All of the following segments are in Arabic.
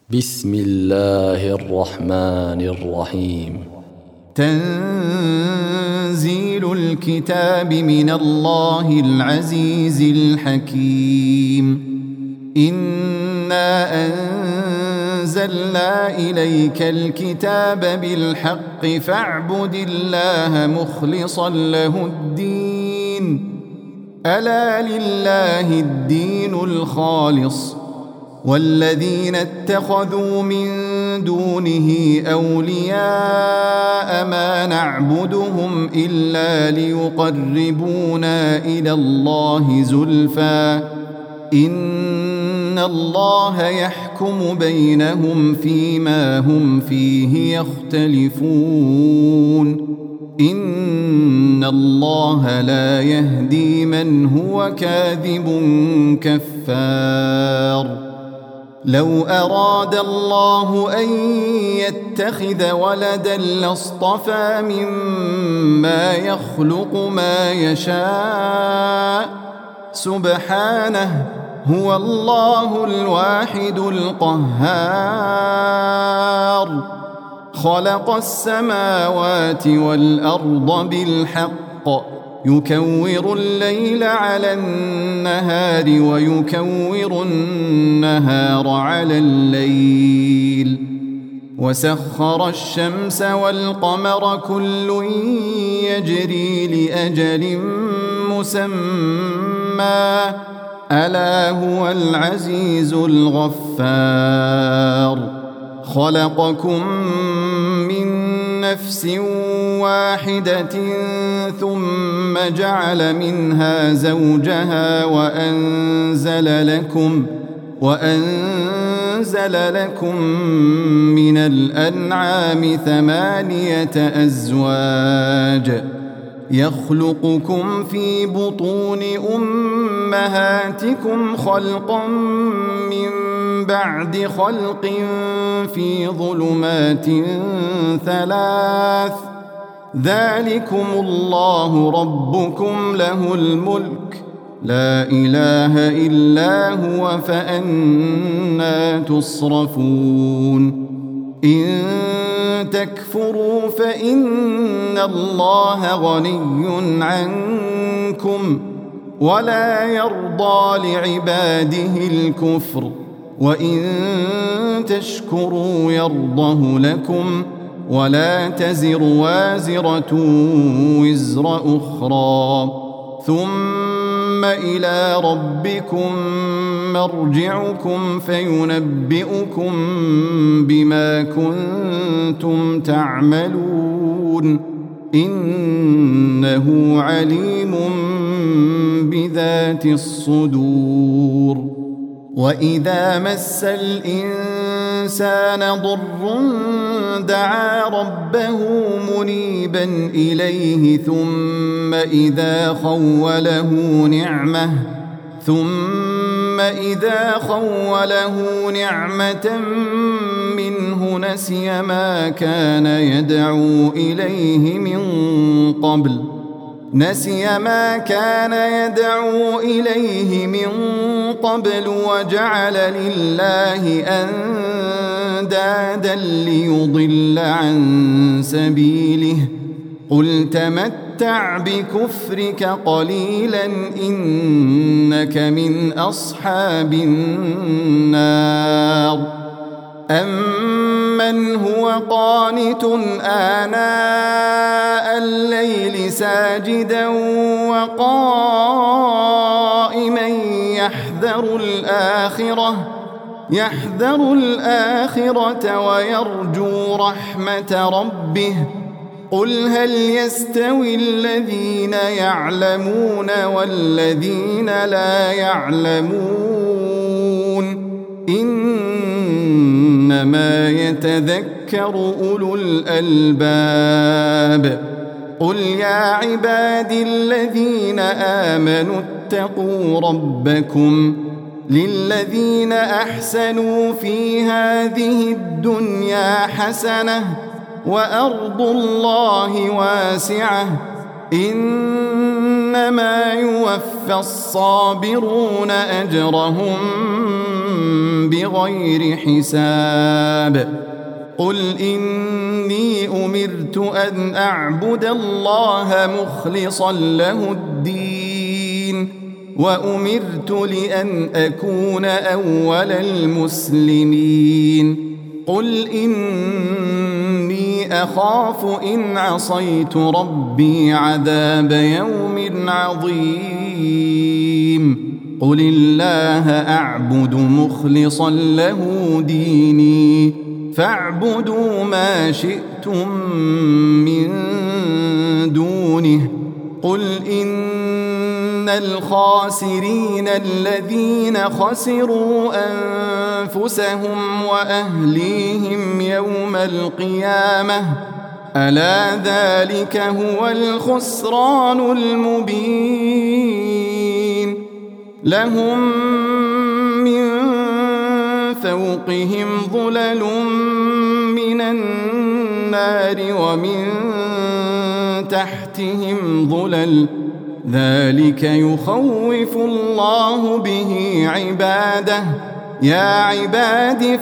بسم الله الرحمن الرحيم. تنزيل الكتاب من الله العزيز الحكيم. إنا أنزلنا إليك الكتاب بالحق فاعبد الله مخلصا له الدين. ألا لله الدين الخالص، والذين اتخذوا من دونه أولياء ما نعبدهم إلا ليقربونا إلى الله زلفى إن الله يحكم بينهم فيما هم فيه يختلفون. إن الله لا يهدي من هو كاذب كفار. لو أراد الله أن يتخذ ولدا لاصطفى مما يخلق ما يشاء، سبحانه هو الله الواحد القهار. خلق السماوات والأرض بالحق، يكور الليل على النهار ويكور النهار على الليل، وسخر الشمس والقمر كل يجري لأجل مسمى، ألا هو العزيز الغفار. خلقكم من نفس واحدة ثم جعل منها زوجها وأنزل لكم من الأنعام 8 أزواج، يخلقكم في بطون أمهاتكم خلقا من بعد خلق في ظلمات 3، ذلكم الله ربكم له الملك، لا إله إلا هو، فأنى تصرفون. إن تكفروا فإن الله غني عنكم ولا يرضى لعباده الكفر، وإن تشكروا يرضه لكم، ولا تزر وازرة وزر أخرى، ثم إلى ربكم مرجعكم فينبئكم بما كنتم تعملون، إنه عليم بذات الصدور. وإذا مس الإنسان ضر دعا ربه منيبا إليه ثم إذا خوله نعمة منه نسي ما كان يدعو إليه من قبل وجعل لله أندادا ليضل عن سبيله. قل تمتع بكفرك قليلا إنك من أصحاب النار. أمن هو قانت آناء الليل ساجدا وقائما يحذر الآخرة ويرجو رحمة ربه. قل هل يستوي الذين يعلمون والذين لا يعلمون؟ إنما يتذكر أولو الألباب. قل يا عبادي الذين آمنوا اتقوا ربكم، للذين أحسنوا في هذه الدنيا حسنة وأرض الله واسعة، إنما يوفى الصابرون أجرهم بغير حساب قل إني أمرت أن أعبد الله مخلصا له الدين وأمرت لأن أكون أول المسلمين قل إني أخاف إن عصيت ربي عذاب يوم عظيم قل الله أعبد مخلصا له ديني فاعبدوا ما شئتم من دونه قل إن الخاسرين الذين خسروا أنفسهم وأهليهم يوم القيامة ألا ذلك هو الخسران المبين لهم من فوقهم ظلل من النار ومن تحتهم ظلل ذلك يخوف الله به عباده يا عباد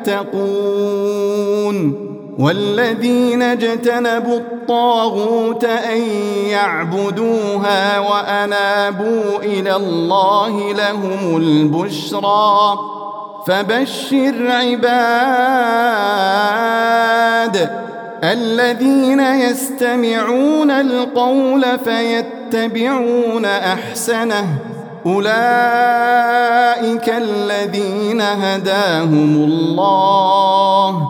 فاتقون والذين اجتنبوا الطاغوت أن يعبدوها وأنابوا إلى الله لهم البشرى فبشر عباد الذين يستمعون القول فيتبعون أحسنه أولئك الذين هداهم الله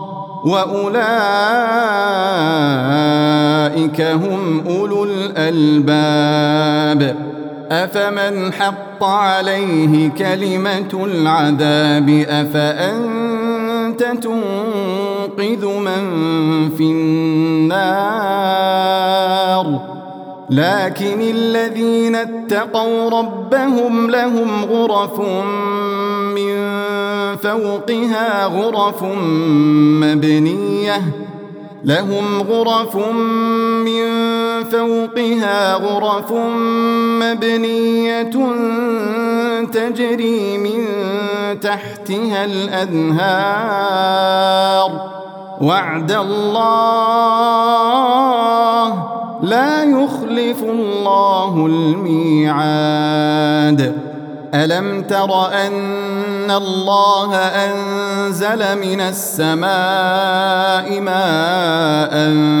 وأولئك هم أولو الألباب أفمن حق عليه كلمة العذاب أفأنت تنقذ من في النار لكن الذين اتقوا ربهم لهم غرف من فوقها غرف مبنية تجري من تحتها الأنهار وعد الله لا يخلف الله الميعاد ألم تر أن الله أنزل من السماء ماء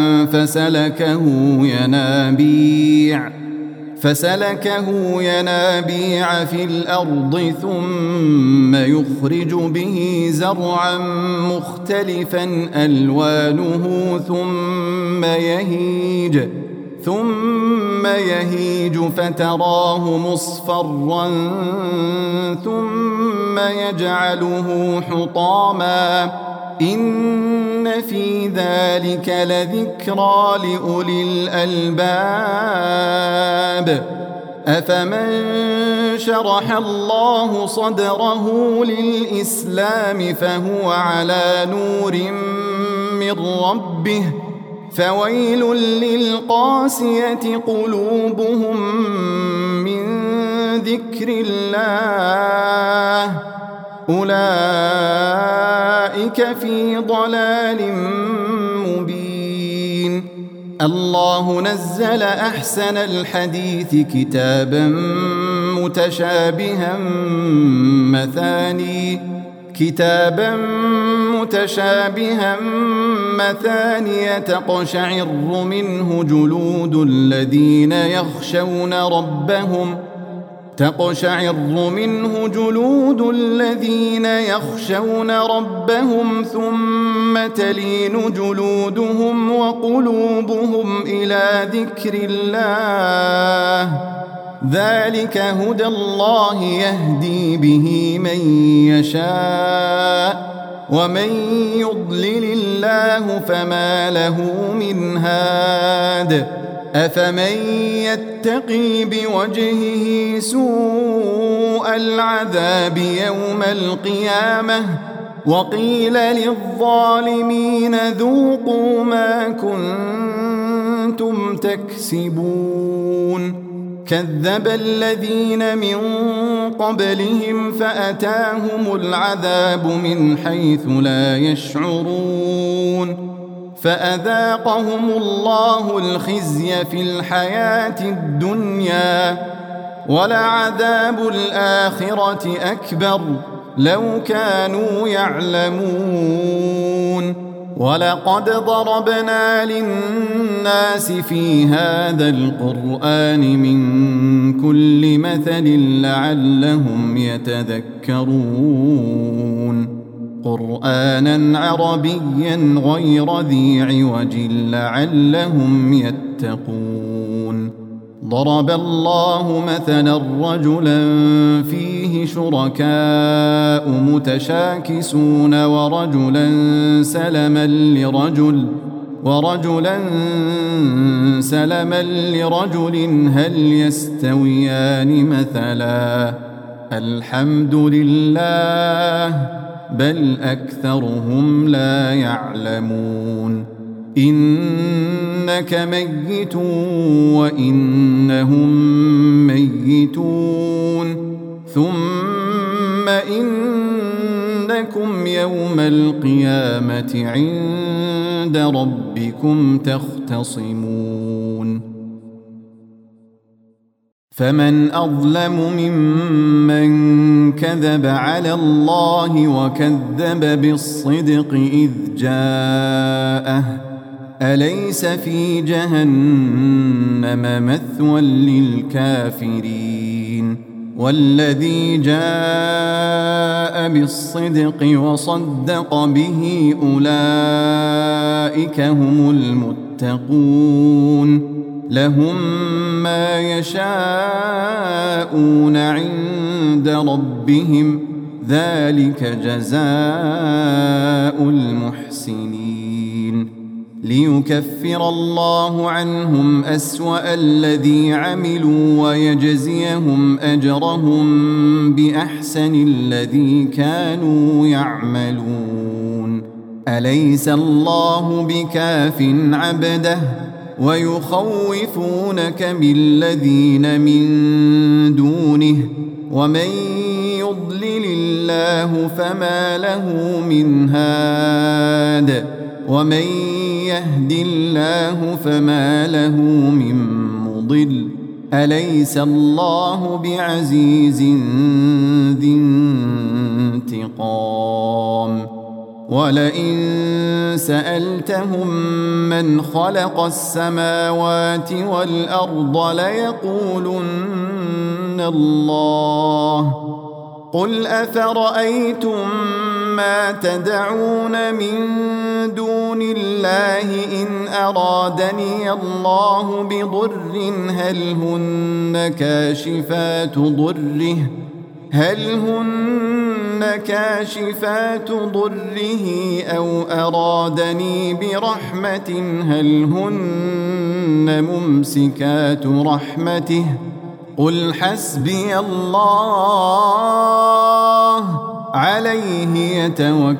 فسلكه ينابيع في الأرض ثم يخرج به زرعا مختلفا ألوانه ثم يهيج فتراه مصفرا ثم يجعله حطاما إن في ذلك لذكرى لأولي الألباب أفمن شرح الله صدره للإسلام فهو على نور من ربه فويل للقاسية قلوبهم من ذكر الله أولئك في ضلال مبين الله نزل أحسن الحديث كتابا متشابها مثانية تقشعر منه جلود الذين يخشون ربهم ثم تلين جلودهم وقلوبهم إلى ذكر الله ذلك هدى الله يهدي به من يشاء ومن يضلل الله فما له من هاد أفمن يتقي بوجهه سوء العذاب يوم القيامة وقيل للظالمين ذوقوا ما كنتم تكسبون كذب الذين من قبلهم فأتاهم العذاب من حيث لا يشعرون فأذاقهم الله الخزي في الحياة الدنيا ولعذاب الآخرة أكبر لو كانوا يعلمون ولقد ضربنا للناس في هذا القرآن من كل مثل لعلهم يتذكرون قرآنا عربيا غير ذي عوج لعلهم يتقون ضرب الله مثلا رجلا فيه شركاء متشاكسون ورجلا سلما لرجل هل يستويان مثلا الحمد لله بل أكثرهم لا يعلمون إنك ميت وإنهم ميتون ثم إنكم يوم القيامة عند ربكم تختصمون فمن أظلم ممن كذب على الله وكذب بالصدق إذ جاءه أليس في جهنم مثوى للكافرين والذي جاء بالصدق وصدق به أولئك هم المتقون لهم ما يشاءون عند ربهم ذلك جزاء المحسنين ليكفر الله عنهم أسوأ الذي عملوا ويجزيهم أجرهم بأحسن الذي كانوا يعملون أليس الله بكاف عبده ويخوفونك بالذين من دونه ومن يضلل الله فما له من هاد ومن يهد الله فما له من مضل أليس الله بعزيز ذي انتقام ولئن سألتهم من خلق السماوات والأرض ليقولن الله قل أفرأيتم ما تدعون من دون الله إن أرادني الله بضر هل هن كاشفات ضره أو أرادني برحمة هل هن ممسكات رحمته قل حسبي الله عليه يتوكل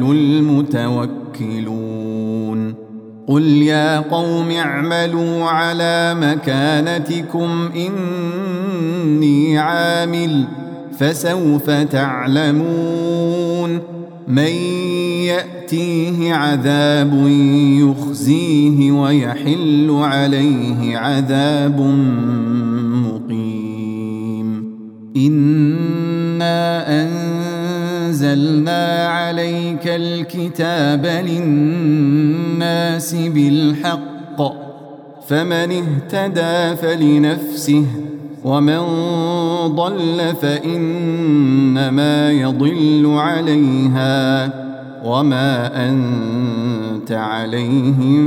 المتوكلون قل يا قوم اعملوا على مكانتكم إني عامل فسوف تعلمون من يأتيه عذاب يخزيه ويحل عليه عذاب مقيم إنا أنزلنا عليك الكتاب للناس بالحق فمن اهتدى فلنفسه ومن ضل فإنما يضل عليها وما أنت عليهم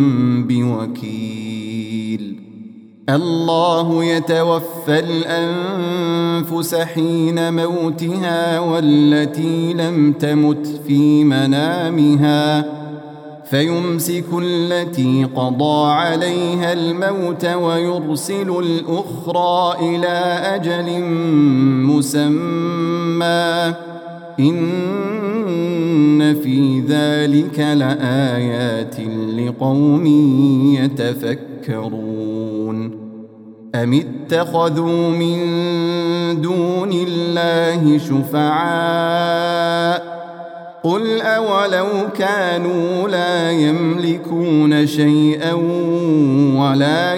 بوكيل الله يتوفى الأنفس حين موتها والتي لم تمت في منامها فيمسك التي قضى عليها الموت ويرسل الأخرى إلى أجل مسمى إن في ذلك لآيات لقوم يتفكرون أم اتخذوا من دون الله شفعاء قل أولو كانوا لا يملكون شيئا ولا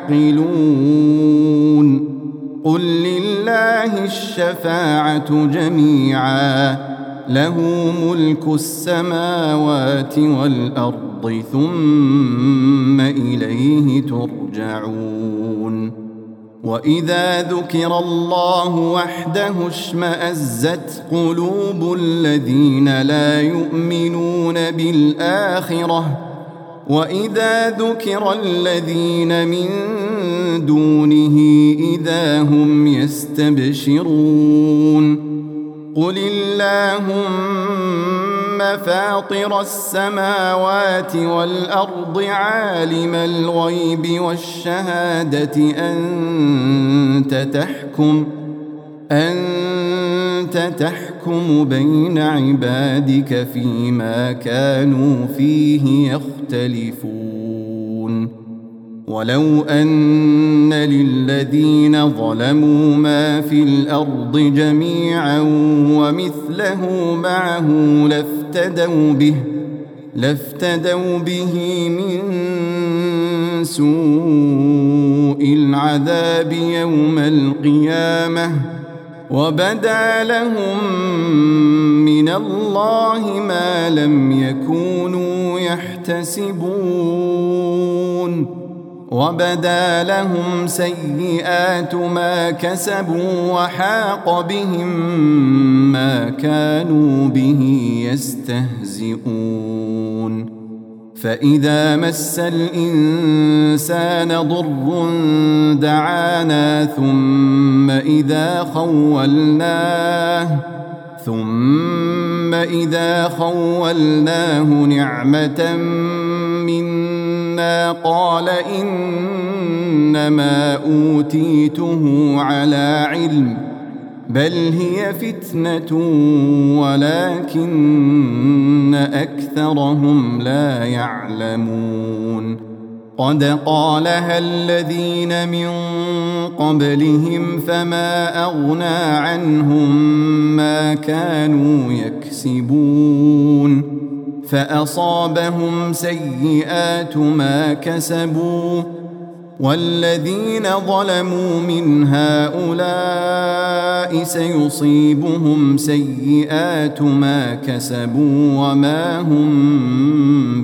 يعقلون قل لله الشفاعة جميعا له ملك السماوات والأرض ثم إليه ترجعون وإذا ذكر الله وحده اشمأزت قلوب الذين لا يؤمنون بالآخرة وإذا ذكر الذين من دونه إذا هم يستبشرون قل اللهم فاطر السماوات والأرض عالم الغيب والشهادة أنت تحكم بين عبادك فيما كانوا فيه يختلفون ولو أن للذين ظلموا ما في الأرض جميعا ومثله معه لافتدوا به من سوء العذاب يوم القيامة وبدا لهم من الله ما لم يكونوا يحتسبون وبدا لهم سيئات ما كسبوا وحاق بهم ما كانوا به يستهزئون فإذا مس الإنسان ضر دعانا ثم إذا خولناه نعمة منا قال إنما أوتيته على علم بل هي فتنة ولكن أكثرهم لا يعلمون قد قالها الذين من قبلهم فما أغنى عنهم ما كانوا يكسبون فأصابهم سيئات ما كسبوا والذين ظلموا من هؤلاء سيصيبهم سيئات ما كسبوا وما هم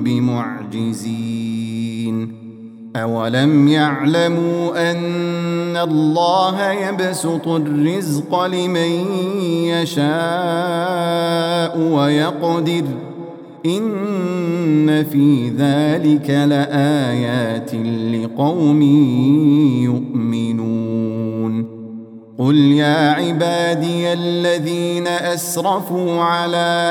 بمعجزين أولم يعلموا أن الله يبسط الرزق لمن يشاء ويقدر إن في ذلك لآيات لقوم يؤمنون قل يا عبادي الذين أسرفوا على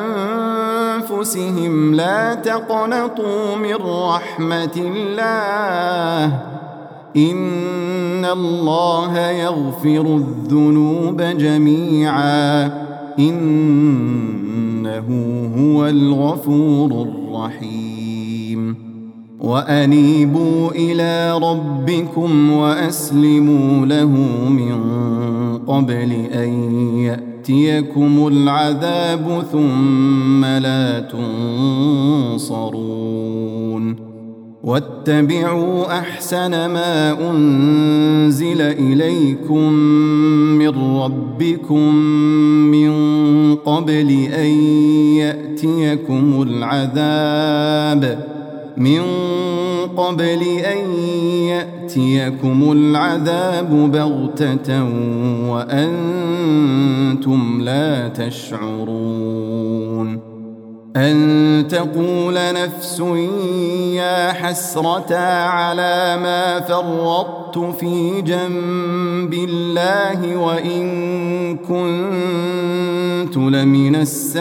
أنفسهم لا تقنطوا من رحمة الله إن الله يغفر الذنوب جميعا إنه هو الغفور الرحيم وأنيبوا إلى ربكم وأسلموا له من قبل أن يأتيكم العذاب ثم لا تنصرون واتبعوا أحسن ما أنزل إليكم من ربكم من قبل أن يأتيكم العذاب بغتة وأنتم لا تشعرون أن تقول نفس يا حسرة على ما فرطت في جنب الله وإن كنت لمن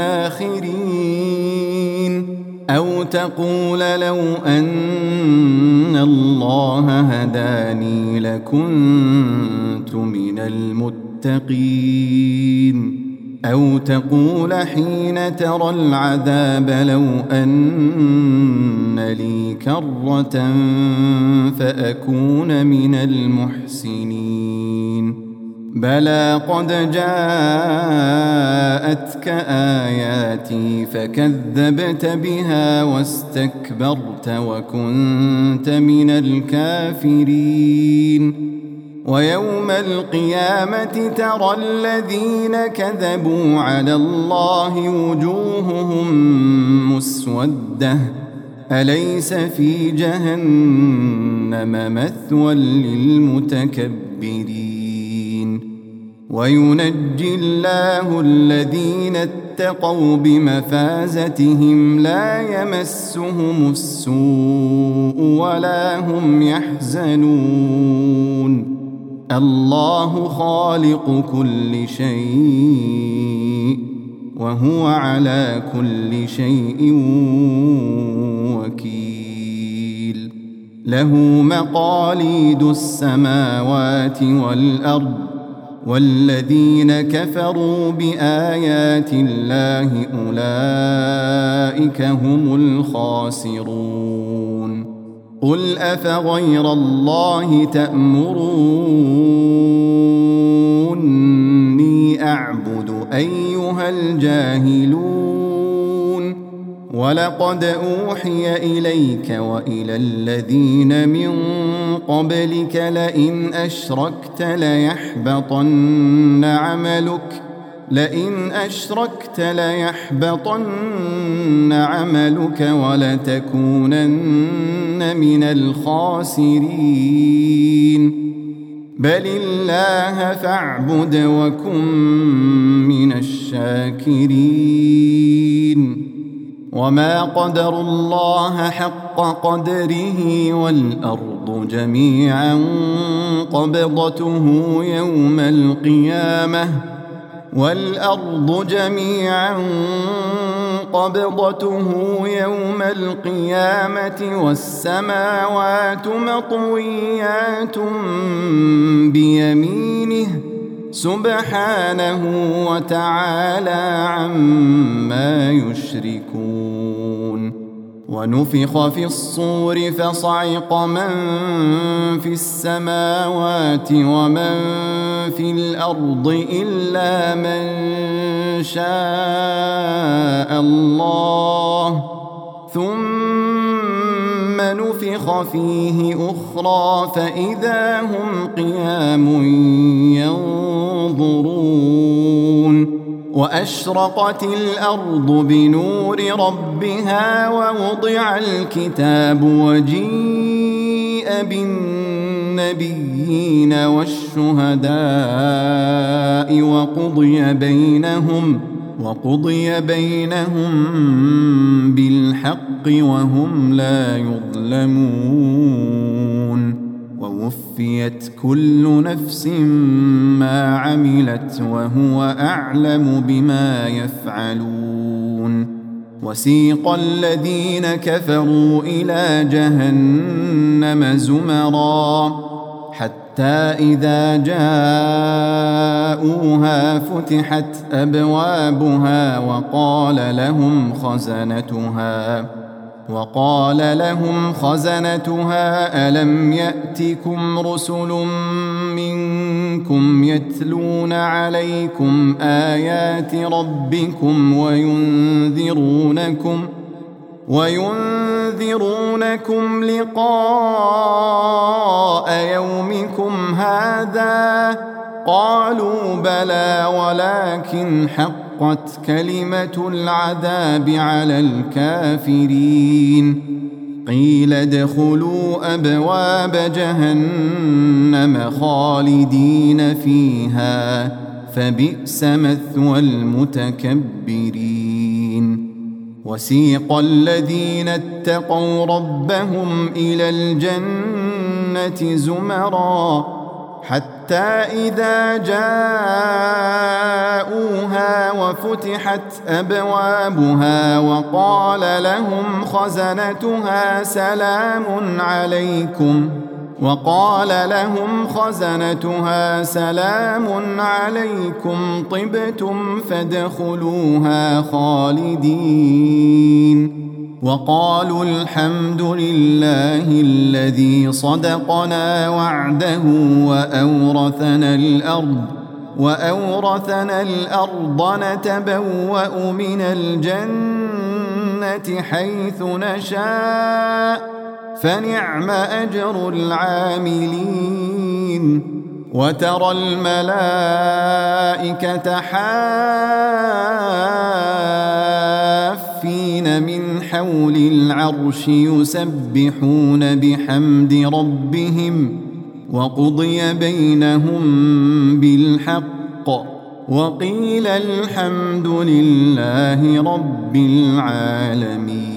الساخرين أو تقول لو أن الله هداني لكنت من المتقين أو تقول حين ترى العذاب لو أن لي كرة فأكون من المحسنين بلى قد جاءتك آياتي فكذبت بها واستكبرت وكنت من الكافرين ويوم القيامة ترى الذين كذبوا على الله وجوههم مسودة أليس في جهنم مثوى للمتكبرين وينجي الله الذين اتقوا بمفازتهم لا يمسهم السوء ولا هم يحزنون الله خالق كل شيء وهو على كل شيء وكيل له مقاليد السماوات والأرض والذين كفروا بآيات الله أولئك هم الخاسرون قل أفغير الله تأمروني أعبد أيها الجاهلون ولقد أوحي إليك وإلى الذين من قبلك لئن أشركت ليحبطن عملك ولتكونن من الخاسرين بل الله فاعبد وكن من الشاكرين وما قدروا الله حق قدره والأرض جميعا قبضته يوم القيامة والسماوات مطويات بيمينه سبحانه وتعالى عما يشركون ونفخ في الصور فصعق من في السماوات ومن في الأرض إلا من شاء الله ثم نفخ فيه أخرى فإذا هم قيام ينظرون وأشرقت الأرض بنور ربها ووضع الكتاب وجيء بالنبيين والشهداء وقضي بينهم بالحق وهم لا يظلمون ووفيت كل نفس ما عملت وهو أعلم بما يفعلون وسيق الذين كفروا إلى جهنم زمرا حتى إذا جاءوها فتحت أبوابها وقال لهم خزنتها ألم يأتكم رسل منكم يتلون عليكم آيات ربكم وينذرونكم لقاء يومكم هذا قالوا بلى ولكن حقت كلمة العذاب على الكافرين قيل ادخلوا أبواب جهنم خالدين فيها فبئس مثوى المتكبرين وسيق الذين اتقوا ربهم إلى الجنة زمرا حتى إذا جاءوها وفتحت أبوابها وقال لهم خزنتها وقال لهم خزنتها سلام عليكم طبتم فادخلوها خالدين وقالوا الحمد لله الذي صدقنا وعده وأورثنا الأرض نتبوأ من الجنة حيث نشاء فنعم أجر العاملين وترى الملائكة حافين من حول العرش يسبحون بحمد ربهم وقضي بينهم بالحق وقيل الحمد لله رب العالمين.